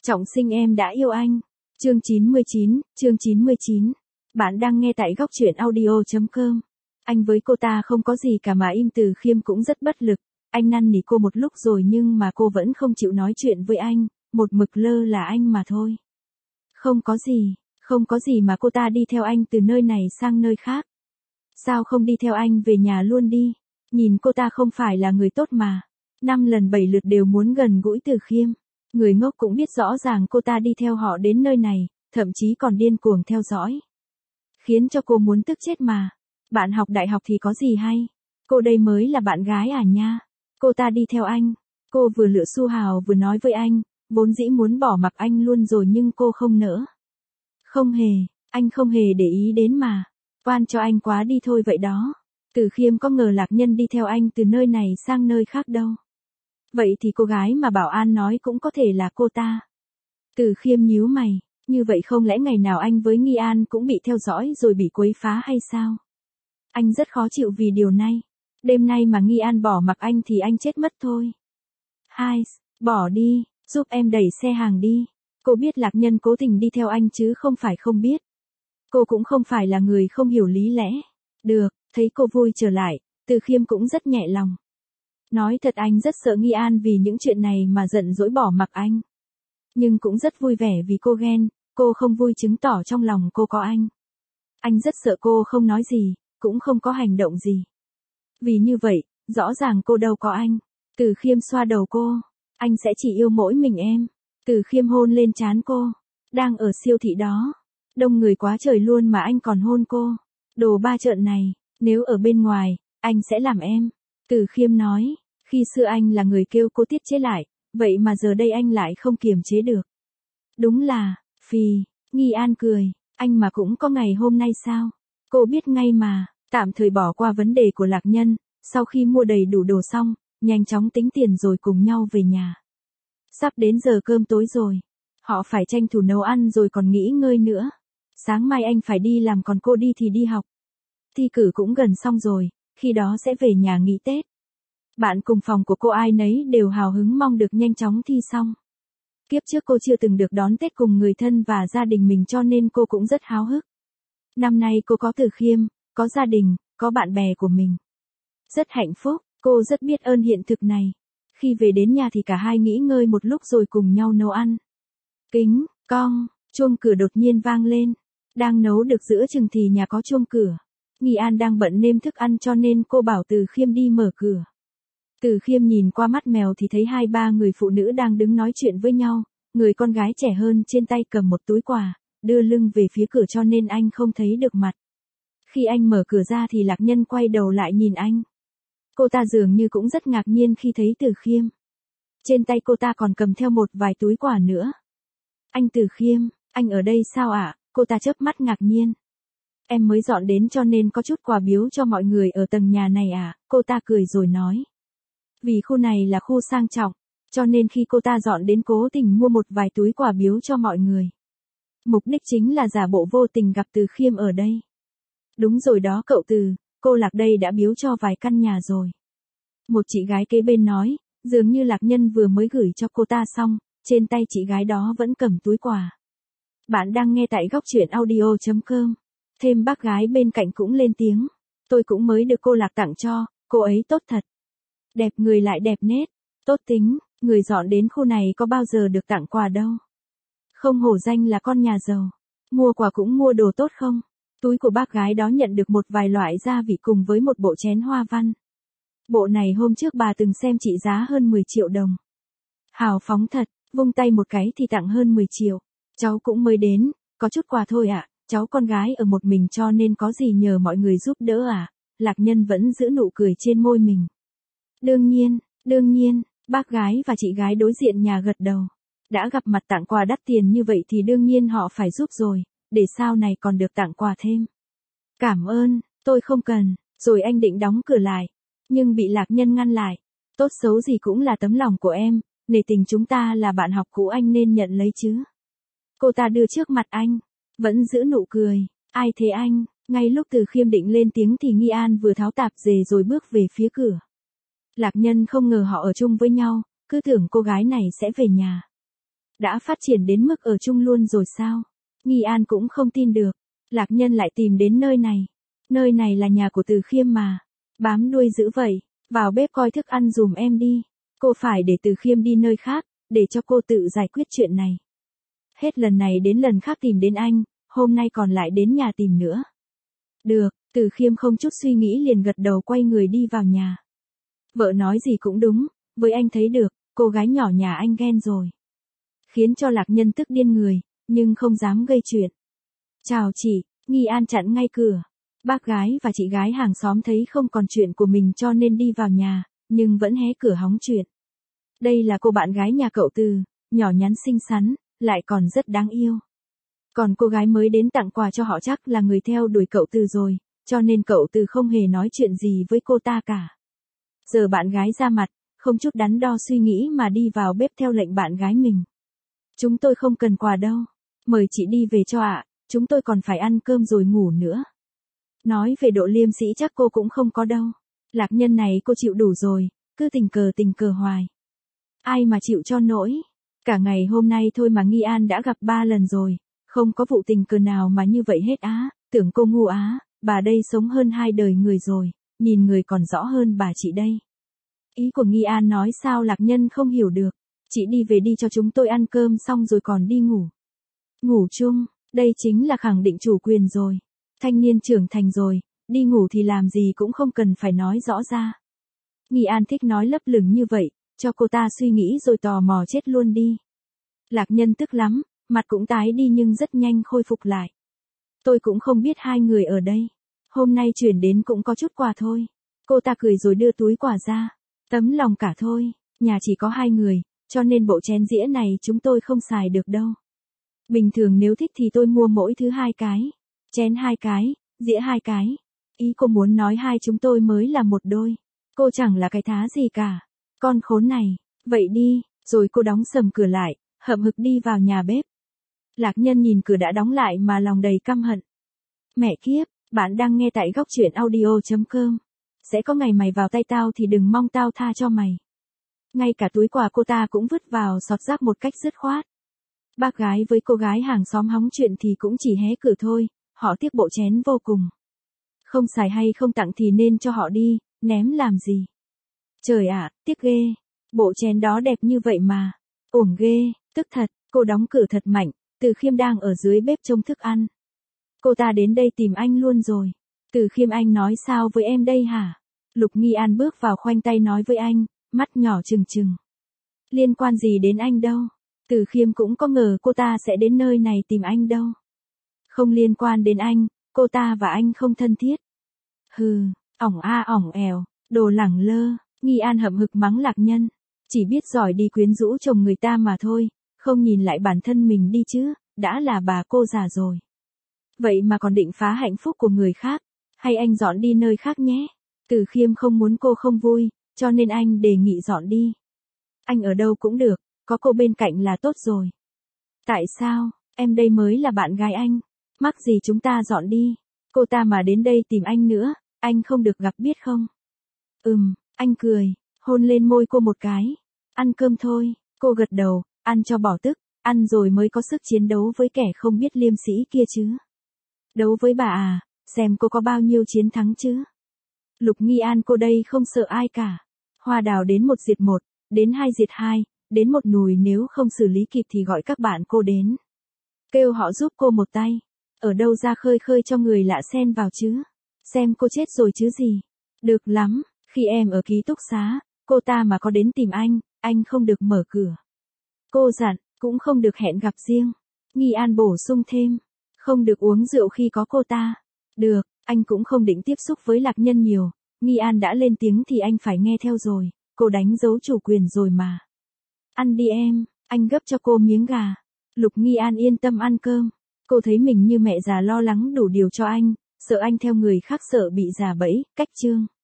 Trọng sinh em đã yêu anh. Chương 99, chương 99. Bạn đang nghe tại góc truyện audio.com. Anh với cô ta không có gì cả mà Im Từ Khiêm cũng rất bất lực. Anh năn nỉ cô một lúc rồi nhưng mà cô vẫn không chịu nói chuyện với anh, một mực lơ là anh mà thôi. Không có gì mà cô ta đi theo anh từ nơi này sang nơi khác. Sao không đi theo anh về nhà luôn đi? Nhìn cô ta không phải là người tốt mà. 5 lần 7 lượt đều muốn gần gũi Từ Khiêm. Người ngốc cũng biết rõ ràng cô ta đi theo họ đến nơi này, thậm chí còn điên cuồng theo dõi. Khiến cho cô muốn tức chết mà. Bạn học đại học thì có gì hay? Cô đây mới là bạn gái à nha. Cô ta đi theo anh. Cô vừa lựa xu hào vừa nói với anh, vốn dĩ muốn bỏ mặc anh luôn rồi nhưng cô không nỡ. Anh không hề để ý đến mà. Oan cho anh quá đi thôi vậy đó. Từ Khiêm có ngờ Lạc Nhân đi theo anh từ nơi này sang nơi khác đâu. Vậy thì cô gái mà Bảo An nói cũng có thể là cô ta. Từ Khiêm nhíu mày, như vậy không lẽ ngày nào anh với Nghi An cũng bị theo dõi rồi bị quấy phá hay sao? Anh rất khó chịu vì điều này. Đêm nay mà Nghi An bỏ mặc anh thì anh chết mất thôi. Hai, bỏ đi, giúp em đẩy xe hàng đi. Cô biết Lạc Nhân cố tình đi theo anh chứ không phải không biết. Cô cũng không phải là người không hiểu lý lẽ. Được, thấy cô vui trở lại, Từ Khiêm cũng rất nhẹ lòng. Nói thật anh rất sợ Nghi An vì những chuyện này mà giận dỗi bỏ mặc anh. Nhưng cũng rất vui vẻ vì cô ghen, cô không vui chứng tỏ trong lòng cô có anh. Anh rất sợ cô không nói gì, cũng không có hành động gì. Vì như vậy, rõ ràng cô đâu có anh. Từ Khiêm xoa đầu cô, anh sẽ chỉ yêu mỗi mình em. Từ Khiêm hôn lên trán cô, đang ở siêu thị đó. Đông người quá trời luôn mà anh còn hôn cô. Đồ ba trợn này, nếu ở bên ngoài, anh sẽ làm em. Từ Khiêm nói, khi xưa anh là người kêu cô tiết chế lại, vậy mà giờ đây anh lại không kiềm chế được. Đúng là, Nghi An cười, anh mà cũng có ngày hôm nay sao? Cô biết ngay mà, tạm thời bỏ qua vấn đề của Lạc Nhân, sau khi mua đầy đủ đồ xong, nhanh chóng tính tiền rồi cùng nhau về nhà. Sắp đến giờ cơm tối rồi, họ phải tranh thủ nấu ăn rồi còn nghỉ ngơi nữa. Sáng mai anh phải đi làm còn cô đi thì đi học. Thi cử cũng gần xong rồi, khi đó sẽ về nhà nghỉ Tết. Bạn cùng phòng của cô ai nấy đều hào hứng mong được nhanh chóng thi xong. Kiếp trước cô chưa từng được đón Tết cùng người thân và gia đình mình cho nên cô cũng rất háo hức. Năm nay cô có Từ Khiêm, có gia đình, có bạn bè của mình. Rất hạnh phúc, cô rất biết ơn hiện thực này. Khi về đến nhà thì cả hai nghỉ ngơi một lúc rồi cùng nhau nấu ăn. Chuông cửa đột nhiên vang lên. Đang nấu được giữa chừng thì nhà có chuông cửa. Nghi An đang bận nêm thức ăn cho nên cô bảo Từ Khiêm đi mở cửa. Từ Khiêm nhìn qua mắt mèo thì thấy 2-3 người phụ nữ đang đứng nói chuyện với nhau, người con gái trẻ hơn trên tay cầm một túi quà, đưa lưng về phía cửa cho nên anh không thấy được mặt. Khi anh mở cửa ra thì Lạc Nhân quay đầu lại nhìn anh. Cô ta dường như cũng rất ngạc nhiên khi thấy Từ Khiêm. Trên tay cô ta còn cầm theo một vài túi quà nữa. Anh Từ Khiêm, anh ở đây sao ạ? Cô ta chớp mắt ngạc nhiên. Em mới dọn đến cho nên có chút quà biếu cho mọi người ở tầng nhà này à? Cô ta cười rồi nói. Vì khu này là khu sang trọng, cho nên khi cô ta dọn đến cố tình mua một vài túi quà biếu cho mọi người. Mục đích chính là giả bộ vô tình gặp Từ Khiêm ở đây. Đúng rồi đó cậu Từ, cô Lạc đây đã biếu cho vài căn nhà rồi. Một chị gái kế bên nói, dường như Lạc Nhân vừa mới gửi cho cô ta xong, trên tay chị gái đó vẫn cầm túi quà. Bạn đang nghe tại góc truyện audio.com. Thêm bác gái bên cạnh cũng lên tiếng. Tôi cũng mới được cô Lạc tặng cho, cô ấy tốt thật. Đẹp người lại đẹp nết, tốt tính, người dọn đến khu này có bao giờ được tặng quà đâu. Không hổ danh là con nhà giàu, mua quà cũng mua đồ tốt không? Túi của bác gái đó nhận được một vài loại gia vị cùng với một bộ chén hoa văn. Bộ này hôm trước bà từng xem trị giá hơn 10 triệu đồng. Hào phóng thật, vung tay một cái thì tặng hơn 10 triệu. Cháu cũng mới đến, có chút quà thôi ạ, cháu con gái ở một mình cho nên có gì nhờ mọi người giúp đỡ à? Lạc Nhân vẫn giữ nụ cười trên môi mình. Đương nhiên, bác gái và chị gái đối diện nhà gật đầu. Đã gặp mặt tặng quà đắt tiền như vậy thì đương nhiên họ phải giúp rồi, để sau này còn được tặng quà thêm. Cảm ơn, tôi không cần, rồi anh định đóng cửa lại, nhưng bị Lạc Nhân ngăn lại. Tốt xấu gì cũng là tấm lòng của em, nể tình chúng ta là bạn học cũ anh nên nhận lấy chứ. Cô ta đưa trước mặt anh, vẫn giữ nụ cười, ai thế anh? Ngay lúc Từ Khiêm định lên tiếng thì Nghi An vừa tháo tạp dề rồi bước về phía cửa. Lạc Nhân không ngờ họ ở chung với nhau, cứ tưởng cô gái này sẽ về nhà. Đã phát triển đến mức ở chung luôn rồi sao? Nghi An cũng không tin được. Lạc Nhân lại tìm đến nơi này. Nơi này là nhà của Từ Khiêm mà. Bám đuôi dữ vậy. Vào bếp coi thức ăn dùm em đi. Cô phải để Từ Khiêm đi nơi khác, để cho cô tự giải quyết chuyện này. Hết lần này đến lần khác tìm đến anh, hôm nay còn lại đến nhà tìm nữa. Được, Từ Khiêm không chút suy nghĩ liền gật đầu quay người đi vào nhà. Vợ nói gì cũng đúng, với anh thấy được, cô gái nhỏ nhà anh ghen rồi. Khiến cho Lạc Nhân tức điên người, nhưng không dám gây chuyện. Chào chị, Nghi An chặn ngay cửa. Bác gái và chị gái hàng xóm thấy không còn chuyện của mình cho nên đi vào nhà, nhưng vẫn hé cửa hóng chuyện. Đây là cô bạn gái nhà cậu Từ, nhỏ nhắn xinh xắn, lại còn rất đáng yêu. Còn cô gái mới đến tặng quà cho họ chắc là người theo đuổi cậu Từ rồi, cho nên cậu Từ không hề nói chuyện gì với cô ta cả. Giờ bạn gái ra mặt, không chút đắn đo suy nghĩ mà đi vào bếp theo lệnh bạn gái mình. Chúng tôi không cần quà đâu. Mời chị đi về cho ạ, chúng tôi còn phải ăn cơm rồi ngủ nữa. Nói về độ liêm sĩ chắc cô cũng không có đâu. Lạc Nhân này cô chịu đủ rồi, cứ tình cờ hoài. Ai mà chịu cho nổi. Cả ngày hôm nay thôi mà Nghi An đã gặp 3 lần rồi, không có vụ tình cờ nào mà như vậy hết á, tưởng cô ngu á, bà đây sống hơn 2 đời người rồi, nhìn người còn rõ hơn bà chị đây. Ý của Nghi An nói sao Lạc Nhân không hiểu được, chị đi về đi cho chúng tôi ăn cơm xong rồi còn đi ngủ. Ngủ chung, đây chính là khẳng định chủ quyền rồi. Thanh niên trưởng thành rồi, đi ngủ thì làm gì cũng không cần phải nói rõ ra. Nghi An thích nói lấp lửng như vậy, cho cô ta suy nghĩ rồi tò mò chết luôn đi. Lạc Nhân tức lắm, mặt cũng tái đi nhưng rất nhanh khôi phục lại. Tôi cũng không biết hai người ở đây. Hôm nay chuyển đến cũng có chút quà thôi. Cô ta cười rồi đưa túi quà ra. Tấm lòng cả thôi, nhà chỉ có 2 người, cho nên bộ chén dĩa này chúng tôi không xài được đâu. Bình thường nếu thích thì tôi mua mỗi thứ 2 cái. Chén 2 cái, dĩa 2 cái. Ý cô muốn nói hai chúng tôi mới là một đôi. Cô chẳng là cái thá gì cả. Con khốn này, vậy đi, rồi cô đóng sầm cửa lại, hậm hực đi vào nhà bếp. Lạc Nhân nhìn cửa đã đóng lại mà lòng đầy căm hận. Mẹ kiếp, bạn đang nghe tại góc truyện audio.com. Sẽ có ngày mày vào tay tao thì đừng mong tao tha cho mày. Ngay cả túi quà cô ta cũng vứt vào sọt rác một cách dứt khoát. Bác gái với cô gái hàng xóm hóng chuyện thì cũng chỉ hé cửa thôi, họ tiếc bộ chén vô cùng. Không xài hay không tặng thì nên cho họ đi, ném làm gì. Trời ạ, tiếc ghê. Bộ chén đó đẹp như vậy mà. Uổng ghê, tức thật, cô đóng cửa thật mạnh, Từ Khiêm đang ở dưới bếp trông thức ăn. Cô ta đến đây tìm anh luôn rồi. Từ Khiêm anh nói sao với em đây hả? Lục Nghi An bước vào khoanh tay nói với anh, mắt nhỏ trừng trừng. Liên quan gì đến anh đâu? Từ Khiêm cũng có ngờ cô ta sẽ đến nơi này tìm anh đâu. Không liên quan đến anh, cô ta và anh không thân thiết. Hừ, ỏng a ỏng èo, đồ lẳng lơ. Nghi An hậm hực mắng Lạc Nhân. Chỉ biết giỏi đi quyến rũ chồng người ta mà thôi, không nhìn lại bản thân mình đi chứ, đã là bà cô già rồi. Vậy mà còn định phá hạnh phúc của người khác, hay anh dọn đi nơi khác nhé. Từ Khiêm không muốn cô không vui, cho nên anh đề nghị dọn đi. Anh ở đâu cũng được, có cô bên cạnh là tốt rồi. Tại sao, em đây mới là bạn gái anh, mắc gì chúng ta dọn đi, cô ta mà đến đây tìm anh nữa, anh không được gặp biết không? Anh cười, hôn lên môi cô một cái. Ăn cơm thôi, cô gật đầu, ăn cho bỏ tức, ăn rồi mới có sức chiến đấu với kẻ không biết liêm sĩ kia chứ. Đấu với bà à, xem cô có bao nhiêu chiến thắng chứ. Lục Nghi An cô đây không sợ ai cả. Hoa đào đến 1 diệt 1, đến 2 diệt 2, đến 1 nùi nếu không xử lý kịp thì gọi các bạn cô đến. Kêu họ giúp cô một tay. Ở đâu ra khơi khơi cho người lạ xen vào chứ. Xem cô chết rồi chứ gì. Được lắm, khi em ở ký túc xá, cô ta mà có đến tìm anh không được mở cửa. Cô dặn, cũng không được hẹn gặp riêng. Nghi An bổ sung thêm, không được uống rượu khi có cô ta. Được, anh cũng không định tiếp xúc với Lạc Nhân nhiều. Nghi An đã lên tiếng thì anh phải nghe theo rồi, cô đánh dấu chủ quyền rồi mà. Ăn đi em, anh gấp cho cô miếng gà. Lục Nghi An yên tâm ăn cơm. Cô thấy mình như mẹ già lo lắng đủ điều cho anh, sợ anh theo người khác sợ bị già bẫy, cách chương.